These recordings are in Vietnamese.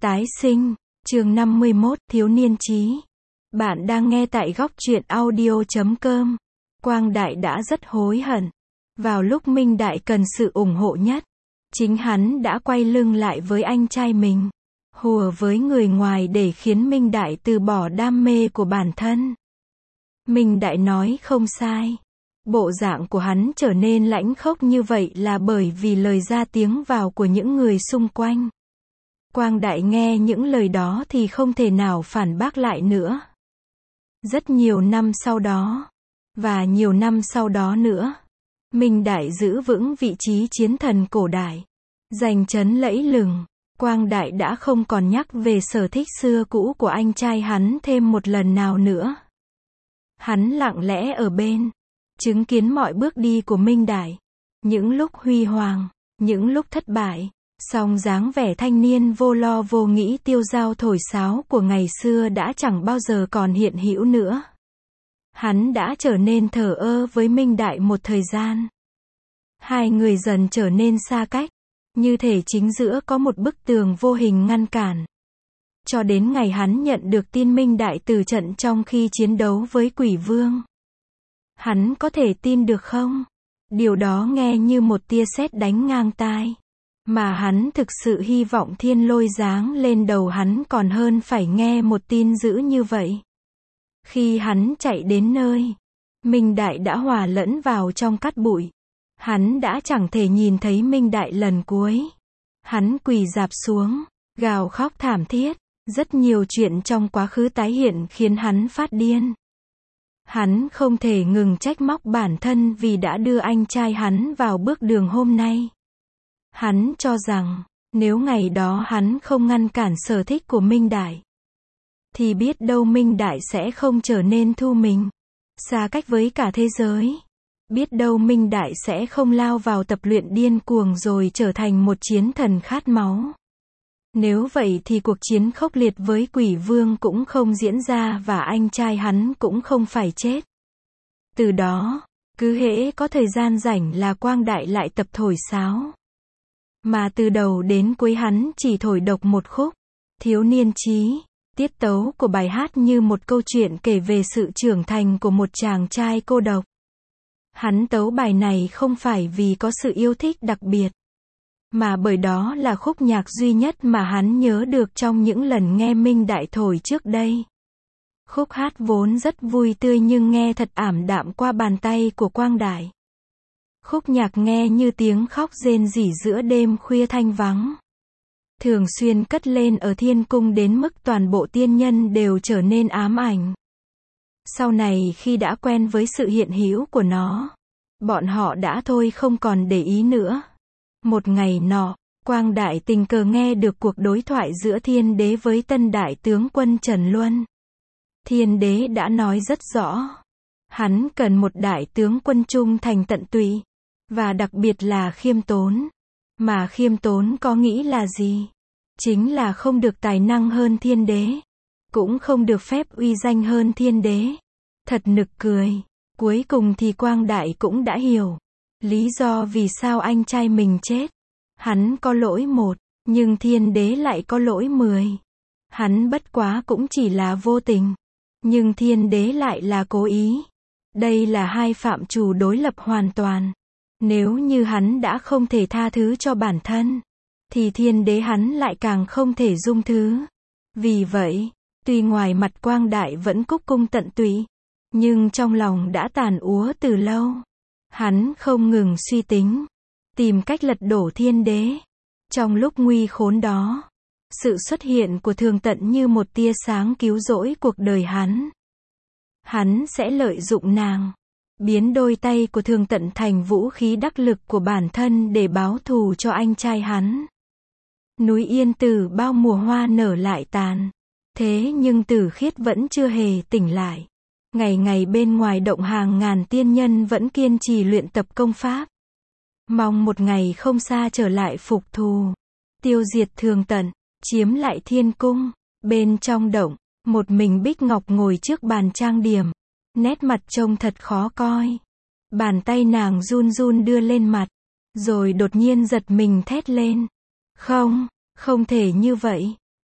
Tái sinh, chương 51, thiếu niên trí. Bạn đang nghe tại góc truyện audio.com. Quang Đại đã rất hối hận. Vào lúc Minh Đại cần sự ủng hộ nhất, chính hắn đã quay lưng lại với anh trai mình, hùa với người ngoài để khiến Minh Đại từ bỏ đam mê của bản thân. Minh Đại nói không sai. Bộ dạng của hắn trở nên lãnh khốc như vậy là bởi vì lời ra tiếng vào của những người xung quanh. Quang Đại nghe những lời đó thì không thể nào phản bác lại nữa. Rất nhiều năm sau đó, và nhiều năm sau đó nữa, Minh Đại giữ vững vị trí chiến thần cổ đại, giành chấn lẫy lừng. Quang Đại đã không còn nhắc về sở thích xưa cũ của anh trai hắn thêm một lần nào nữa. Hắn lặng lẽ ở bên, chứng kiến mọi bước đi của Minh Đại, những lúc huy hoàng, những lúc thất bại. Song dáng vẻ thanh niên vô lo vô nghĩ tiêu dao thổi sáo của ngày xưa đã chẳng bao giờ còn hiện hữu nữa. Hắn đã trở nên thờ ơ với Minh Đại một thời gian. Hai người dần trở nên xa cách, như thể chính giữa có một bức tường vô hình ngăn cản. Cho đến ngày hắn nhận được tin Minh Đại từ trận trong khi chiến đấu với Quỷ Vương. Hắn có thể tin được không? Điều đó nghe như một tia sét đánh ngang tai. Mà hắn thực sự hy vọng thiên lôi giáng lên đầu hắn còn hơn phải nghe một tin dữ như vậy. Khi hắn chạy đến nơi, Minh Đại đã hòa lẫn vào trong cát bụi. Hắn đã chẳng thể nhìn thấy Minh Đại lần cuối. Hắn quỳ rạp xuống, gào khóc thảm thiết. Rất nhiều chuyện trong quá khứ tái hiện khiến hắn phát điên. Hắn không thể ngừng trách móc bản thân vì đã đưa anh trai hắn vào bước đường hôm nay. Hắn cho rằng, nếu ngày đó hắn không ngăn cản sở thích của Minh Đại, thì biết đâu Minh Đại sẽ không trở nên thu mình, xa cách với cả thế giới. Biết đâu Minh Đại sẽ không lao vào tập luyện điên cuồng rồi trở thành một chiến thần khát máu. Nếu vậy thì cuộc chiến khốc liệt với Quỷ Vương cũng không diễn ra và anh trai hắn cũng không phải chết. Từ đó, cứ hễ có thời gian rảnh là Quang Đại lại tập thổi sáo. Mà từ đầu đến cuối hắn chỉ thổi độc một khúc, thiếu niên trí. Tiết tấu của bài hát như một câu chuyện kể về sự trưởng thành của một chàng trai cô độc. Hắn tấu bài này không phải vì có sự yêu thích đặc biệt, mà bởi đó là khúc nhạc duy nhất mà hắn nhớ được trong những lần nghe Minh Đại thổi trước đây. Khúc hát vốn rất vui tươi nhưng nghe thật ảm đạm qua bàn tay của Quang Đại. Khúc nhạc nghe như tiếng khóc rên rỉ giữa đêm khuya thanh vắng. Thường xuyên cất lên ở thiên cung đến mức toàn bộ tiên nhân đều trở nên ám ảnh. Sau này khi đã quen với sự hiện hữu của nó, bọn họ đã thôi không còn để ý nữa. Một ngày nọ, Quang Đại tình cờ nghe được cuộc đối thoại giữa Thiên Đế với Tân Đại tướng quân Trần Luân. Thiên Đế đã nói rất rõ. Hắn cần một đại tướng quân trung thành tận tụy, và đặc biệt là khiêm tốn. Mà khiêm tốn có nghĩa là gì? Chính là không được tài năng hơn Thiên Đế, cũng không được phép uy danh hơn Thiên Đế. Thật nực cười. Cuối cùng thì Quang Đại cũng đã hiểu lý do vì sao anh trai mình chết. Hắn có lỗi một, nhưng Thiên Đế lại có lỗi 10. Hắn bất quá cũng chỉ là vô tình, nhưng Thiên Đế lại là cố ý. Đây là hai phạm trù đối lập hoàn toàn. Nếu như hắn đã không thể tha thứ cho bản thân, thì Thiên Đế hắn lại càng không thể dung thứ. Vì vậy, tuy ngoài mặt Quang Đại vẫn cúc cung tận tụy, nhưng trong lòng đã tàn úa từ lâu. Hắn không ngừng suy tính, tìm cách lật đổ Thiên Đế. Trong lúc nguy khốn đó, sự xuất hiện của Thường Tận như một tia sáng cứu rỗi cuộc đời hắn. Hắn sẽ lợi dụng nàng, biến đôi tay của Thường Tận thành vũ khí đắc lực của bản thân để báo thù cho anh trai hắn. Núi Yên Tử bao mùa hoa nở lại tàn. Thế nhưng Tử Khiết vẫn chưa hề tỉnh lại. Ngày ngày bên ngoài động hàng ngàn tiên nhân vẫn kiên trì luyện tập công pháp. Mong một ngày không xa trở lại phục thù, tiêu diệt Thường Tận, chiếm lại thiên cung. Bên trong động, một mình Bích Ngọc ngồi trước bàn trang điểm. Nét mặt trông thật khó coi. Bàn tay nàng run run đưa lên mặt, rồi đột nhiên giật mình thét lên. Không, không thể như vậy.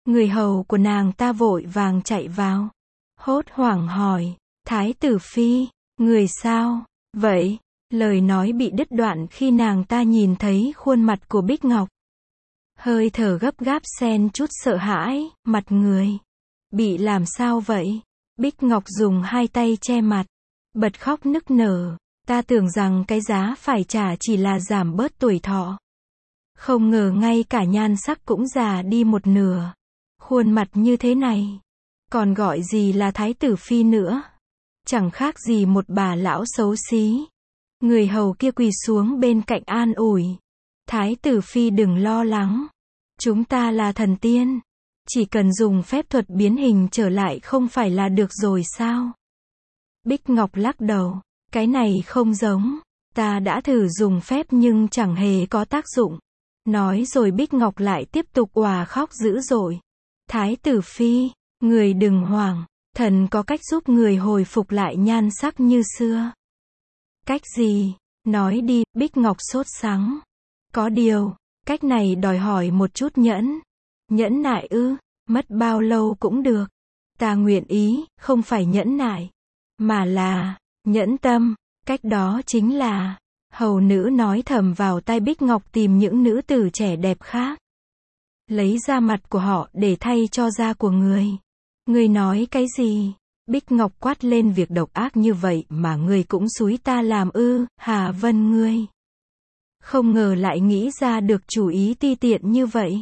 Người hầu của nàng ta vội vàng chạy vào. Hốt hoảng hỏi, Thái tử phi, người sao vậy? Lời nói bị đứt đoạn khi nàng ta nhìn thấy khuôn mặt của Bích Ngọc. Hơi thở gấp gáp xen chút sợ hãi, mặt người. Bị làm sao vậy? Bích Ngọc dùng hai tay che mặt, bật khóc nức nở. Ta tưởng rằng cái giá phải trả chỉ là giảm bớt tuổi thọ. Không ngờ ngay cả nhan sắc cũng già đi một nửa. Khuôn mặt như thế này, còn gọi gì là thái tử phi nữa? Chẳng khác gì một bà lão xấu xí. Người hầu kia quỳ xuống bên cạnh an ủi. Thái tử phi đừng lo lắng. Chúng ta là thần tiên. Chỉ cần dùng phép thuật biến hình trở lại không phải là được rồi sao? Bích Ngọc lắc đầu. Cái này không giống. Ta đã thử dùng phép nhưng chẳng hề có tác dụng. Nói rồi Bích Ngọc lại tiếp tục òa khóc dữ dội. Thái tử phi, người đừng hoảng. Thần có cách giúp người hồi phục lại nhan sắc như xưa. Cách gì? Nói đi, Bích Ngọc sốt sắng. Có điều, cách này đòi hỏi một chút nhẫn nại ư? Mất bao lâu cũng được. Ta nguyện ý, không phải nhẫn nại, mà là nhẫn tâm. Cách đó chính là, hầu nữ nói thầm vào tai Bích Ngọc tìm những nữ tử trẻ đẹp khác. Lấy da mặt của họ để thay cho da của người. Người nói cái gì? Bích Ngọc quát lên, việc độc ác như vậy mà ngươi cũng xúi ta làm ư? Hà Vân ngươi. Không ngờ lại nghĩ ra được chủ ý ti tiện như vậy.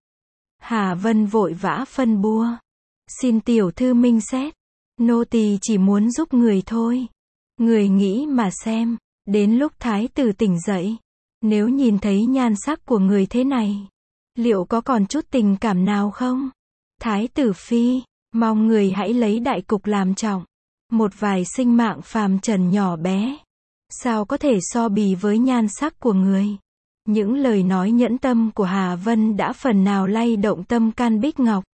Hà Vân vội vã phân bua. Xin tiểu thư minh xét. Nô tỳ chỉ muốn giúp người thôi. Người nghĩ mà xem. Đến lúc thái tử tỉnh dậy. Nếu nhìn thấy nhan sắc của người thế này. Liệu có còn chút tình cảm nào không? Thái tử phi. Mong người hãy lấy đại cục làm trọng. Một vài sinh mạng phàm trần nhỏ bé. Sao có thể so bì với nhan sắc của người? Những lời nói nhẫn tâm của Hà Vân đã phần nào lay động tâm can Bích Ngọc.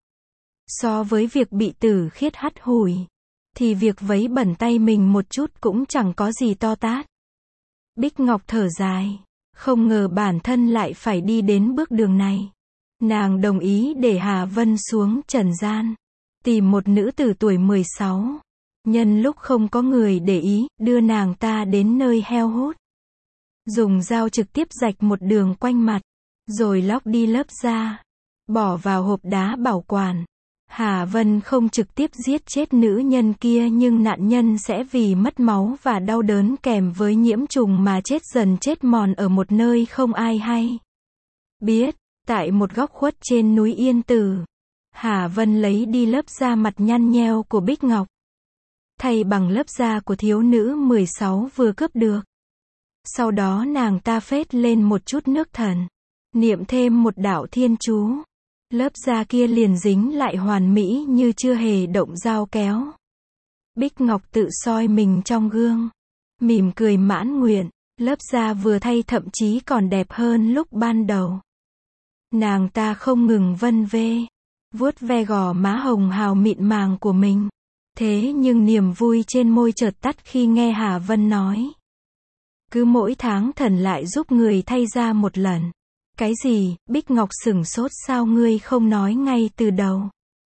So với việc bị Tử Khiết hắt hủi, thì việc vấy bẩn tay mình một chút cũng chẳng có gì to tát. Bích Ngọc thở dài. Không ngờ bản thân lại phải đi đến bước đường này. Nàng đồng ý để Hà Vân xuống trần gian. Tìm một nữ tử tuổi 16. Nhân lúc không có người để ý, đưa nàng ta đến nơi heo hút. Dùng dao trực tiếp rạch một đường quanh mặt. Rồi lóc đi lớp da. Bỏ vào hộp đá bảo quản. Hà Vân không trực tiếp giết chết nữ nhân kia nhưng nạn nhân sẽ vì mất máu và đau đớn kèm với nhiễm trùng mà chết dần chết mòn ở một nơi không ai hay biết. Tại một góc khuất trên núi Yên Tử. Hà Vân lấy đi lớp da mặt nhăn nheo của Bích Ngọc. Thay bằng lớp da của thiếu nữ 16 vừa cướp được. Sau đó nàng ta phết lên một chút nước thần. Niệm thêm một đạo thiên chú. Lớp da kia liền dính lại hoàn mỹ như chưa hề động dao kéo. Bích Ngọc tự soi mình trong gương. Mỉm cười mãn nguyện. Lớp da vừa thay thậm chí còn đẹp hơn lúc ban đầu. Nàng ta không ngừng vân vê. Vuốt ve gò má hồng hào mịn màng của mình. Thế nhưng niềm vui trên môi chợt tắt khi nghe Hà Vân nói. Cứ mỗi tháng thần lại giúp người thay da một lần. Cái gì? Bích Ngọc sửng sốt, sao ngươi không nói ngay từ đầu?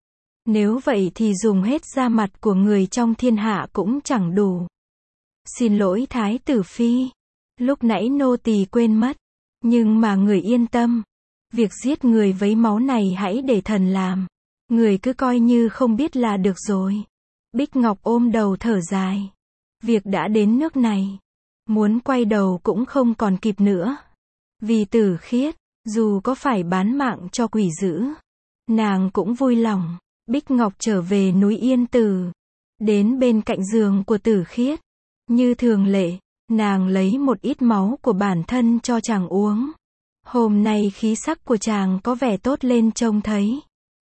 Nếu vậy thì dùng hết da mặt của người trong thiên hạ cũng chẳng đủ. Xin lỗi thái tử phi. Lúc nãy nô tỳ quên mất. Nhưng mà người yên tâm. Việc giết người với máu này hãy để thần làm. Người cứ coi như không biết là được rồi. Bích Ngọc ôm đầu thở dài. Việc đã đến nước này. Muốn quay đầu cũng không còn kịp nữa. Vì Tử Khiết, dù có phải bán mạng cho quỷ dữ, nàng cũng vui lòng. Bích Ngọc trở về núi Yên Tử. Đến bên cạnh giường của Tử Khiết. Như thường lệ, nàng lấy một ít máu của bản thân cho chàng uống. Hôm nay khí sắc của chàng có vẻ tốt lên trông thấy.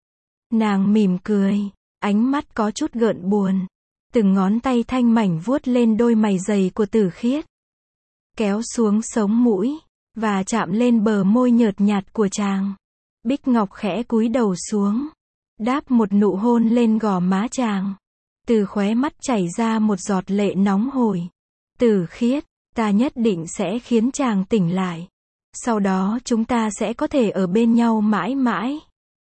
Nàng mỉm cười, ánh mắt có chút gợn buồn. Từng ngón tay thanh mảnh vuốt lên đôi mày dày của Tử Khiết. Kéo xuống sống mũi, và chạm lên bờ môi nhợt nhạt của chàng. Bích Ngọc khẽ cúi đầu xuống. Đáp một nụ hôn lên gò má chàng. Từ khóe mắt chảy ra một giọt lệ nóng hổi. Tử Khiết, ta nhất định sẽ khiến chàng tỉnh lại. Sau đó chúng ta sẽ có thể ở bên nhau mãi mãi.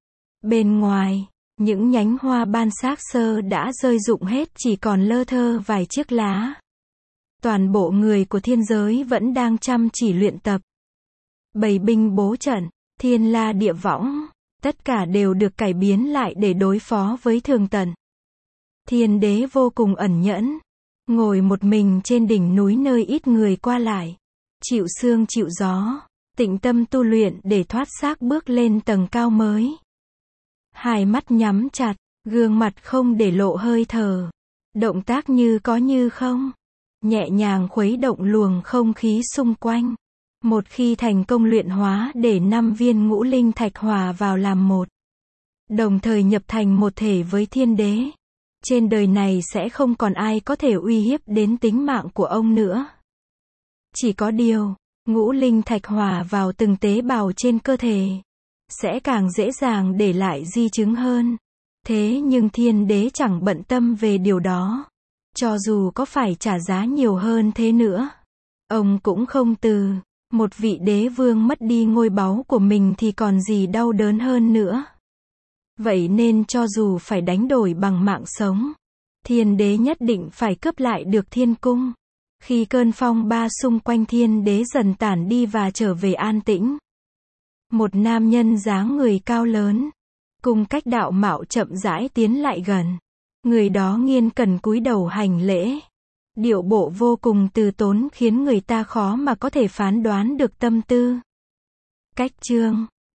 Bên ngoài, những nhánh hoa ban xác xơ đã rơi rụng hết, chỉ còn lơ thơ vài chiếc lá. Toàn bộ người của thiên giới vẫn đang chăm chỉ luyện tập. Bầy binh bố trận, thiên la địa võng, tất cả đều được cải biến lại để đối phó với Thường Tần. Thiên đế vô cùng ẩn nhẫn, ngồi một mình trên đỉnh núi nơi ít người qua lại, chịu sương chịu gió, tĩnh tâm tu luyện để thoát xác bước lên tầng cao mới. Hai mắt nhắm chặt, gương mặt không để lộ hơi thở, động tác như có như không, nhẹ nhàng khuấy động luồng không khí xung quanh. Một khi thành công luyện hóa để 5 viên ngũ linh thạch hòa vào làm một, đồng thời nhập thành một thể với thiên đế, trên đời này sẽ không còn ai có thể uy hiếp đến tính mạng của ông nữa. Chỉ có điều, ngũ linh thạch hòa vào từng tế bào trên cơ thể, sẽ càng dễ dàng để lại di chứng hơn. Thế nhưng thiên đế chẳng bận tâm về điều đó. Cho dù có phải trả giá nhiều hơn thế nữa, ông cũng không từ. Một vị đế vương mất đi ngôi báu của mình thì còn gì đau đớn hơn nữa. Vậy nên cho dù phải đánh đổi bằng mạng sống, thiên đế nhất định phải cướp lại được thiên cung. Khi cơn phong ba xung quanh thiên đế dần tản đi và trở về an tĩnh, một nam nhân dáng người cao lớn, cung cách đạo mạo chậm rãi tiến lại gần. Người đó nghiêng cẩn cúi đầu hành lễ. Điệu bộ vô cùng từ tốn khiến người ta khó mà có thể phán đoán được tâm tư. Cách chương